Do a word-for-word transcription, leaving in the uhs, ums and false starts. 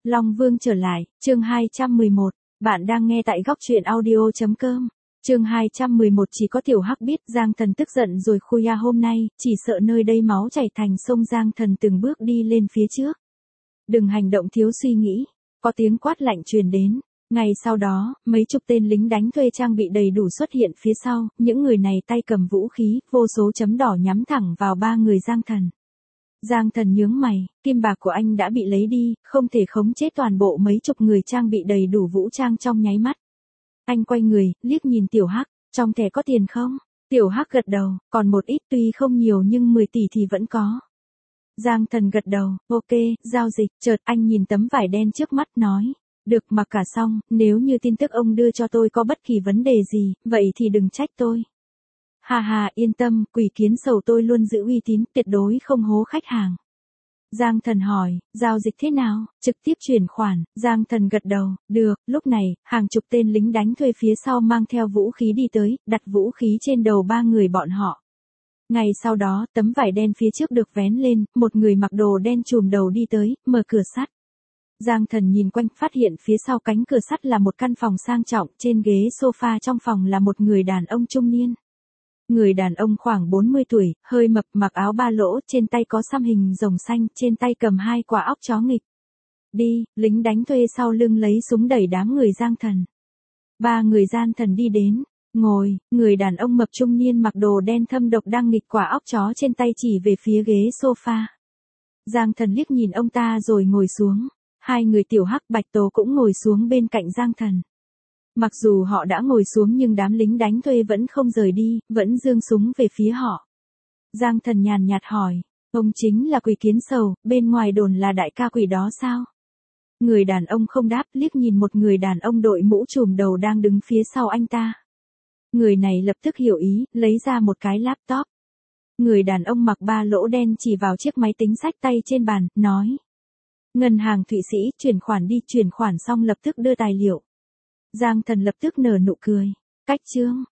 Long Vương trở lại, chương hai trăm mười một. Bạn đang nghe tại góc truyện audio chấm com. Chương hai trăm mười một. Chỉ có Tiểu Hắc biết Giang Thần tức giận rồi khuya hôm nay, chỉ sợ nơi đây máu chảy thành sông. Giang Thần từng bước đi lên phía trước. Đừng hành động thiếu suy nghĩ. Có tiếng quát lạnh truyền đến. Ngày sau đó, mấy chục tên lính đánh thuê trang bị đầy đủ xuất hiện phía sau, những người này tay cầm vũ khí, vô số chấm đỏ nhắm thẳng vào ba người Giang Thần. Giang Thần nhướng mày, kim bạc của anh đã bị lấy đi, không thể khống chế toàn bộ mấy chục người trang bị đầy đủ vũ trang trong nháy mắt. Anh quay người, liếc nhìn Tiểu Hắc, trong thẻ có tiền không? Tiểu Hắc gật đầu, còn một ít, tuy không nhiều nhưng mười tỷ thì vẫn có. Giang Thần gật đầu, ok, giao dịch. Chợt anh nhìn tấm vải đen trước mắt nói, được, mặc cả xong, nếu như tin tức ông đưa cho tôi có bất kỳ vấn đề gì, vậy thì đừng trách tôi. Hà hà, yên tâm, Quỷ Kiến Sầu tôi luôn giữ uy tín, tuyệt đối không hố khách hàng. Giang Thần hỏi, giao dịch thế nào? Trực tiếp chuyển khoản. Giang Thần gật đầu, được. Lúc này, hàng chục tên lính đánh thuê phía sau mang theo vũ khí đi tới, đặt vũ khí trên đầu ba người bọn họ. Ngày sau đó, tấm vải đen phía trước được vén lên, một người mặc đồ đen trùm đầu đi tới, mở cửa sắt. Giang Thần nhìn quanh, phát hiện phía sau cánh cửa sắt là một căn phòng sang trọng, trên ghế sofa trong phòng là một người đàn ông trung niên. Người đàn ông khoảng bốn mươi tuổi, hơi mập, mặc áo ba lỗ, trên tay có xăm hình rồng xanh, trên tay cầm hai quả óc chó nghịch. Đi, lính đánh thuê sau lưng lấy súng đẩy đám người Giang Thần. Ba người Giang Thần đi đến, ngồi, người đàn ông mập trung niên mặc đồ đen thâm độc đang nghịch quả óc chó trên tay chỉ về phía ghế sofa. Giang Thần liếc nhìn ông ta rồi ngồi xuống. Hai người Tiểu Hắc, Bạch Tố cũng ngồi xuống bên cạnh Giang Thần. Mặc dù họ đã ngồi xuống nhưng đám lính đánh thuê vẫn không rời đi, vẫn giương súng về phía họ. Giang Thần nhàn nhạt hỏi, ông chính là Quỷ Kiến Sầu, bên ngoài đồn là đại ca quỷ đó sao? Người đàn ông không đáp, liếc nhìn một người đàn ông đội mũ trùm đầu đang đứng phía sau anh ta. Người này lập tức hiểu ý, lấy ra một cái laptop. Người đàn ông mặc ba lỗ đen chỉ vào chiếc máy tính xách tay trên bàn, nói. Ngân hàng Thụy Sĩ, chuyển khoản đi, chuyển khoản xong lập tức đưa tài liệu. Giang Thần lập tức nở nụ cười. Cách chương.